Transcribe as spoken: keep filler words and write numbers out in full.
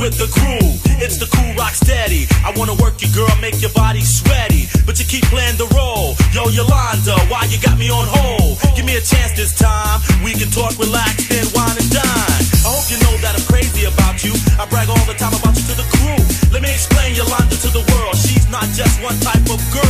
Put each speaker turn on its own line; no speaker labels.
with the crew. It's the cool rock steady. I wanna work you, girl, make your body sweaty, but you keep playing the role. Yo, Yolanda, why you got me on hold? Give me a chance this time. We can talk, relax, then wine and dine. I hope you know that I'm crazy about you. I brag all the time about you to the crew. Let me explain Yolanda to the world. She's not just one type of girl.